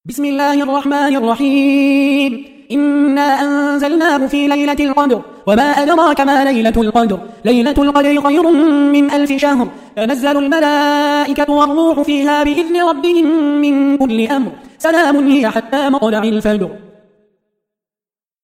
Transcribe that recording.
بسم الله الرحمن الرحيم. إنا أنزلناه في ليلة القدر وما أدراك ما ليلة القدر. ليلة القدر خير من 1000 شهر. تنزل الملائكة والروح فيها بإذن ربهم من كل أمر. سلام هي حتى مطلع الفجر.